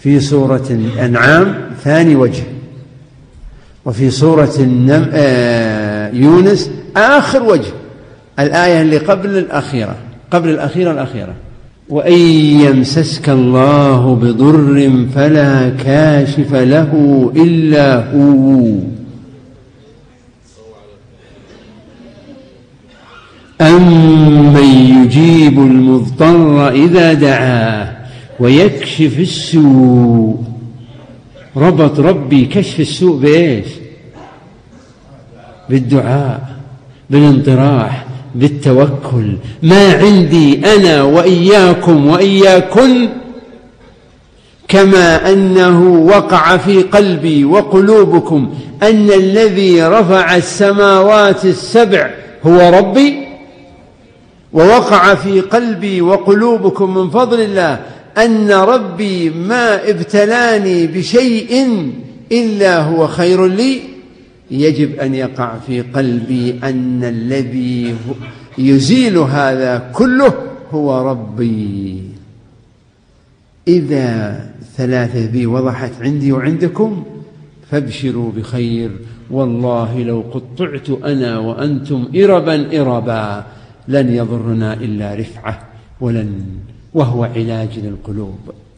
في سورة الأنعام ثاني وجه، وفي سورة يونس آخر وجه، الآية اللي قبل الأخيرة وإن يمسسك الله بضر فلا كاشف له إلا هو أمن يجيب المضطر إذا دعاه ويكشف السوء. ربط ربي كشف السوء بإيش؟ بالدعاء، بالانطراح، بالتوكل. ما عندي أنا وإياكم وإياكن كما أنه وقع في قلبي وقلوبكم أن الذي رفع السماوات السبع هو ربي، ووقع في قلبي وقلوبكم من فضل الله أن ربي ما ابتلاني بشيء إلا هو خير لي. يجب أن يقع في قلبي أن الذي يزيل هذا كله هو ربي. إذا ثلاثة ذي وضحت عندي وعندكم فابشروا بخير، والله لو قطعت أنا وأنتم إربا لن يضرنا إلا رفعة وهو علاج للقلوب.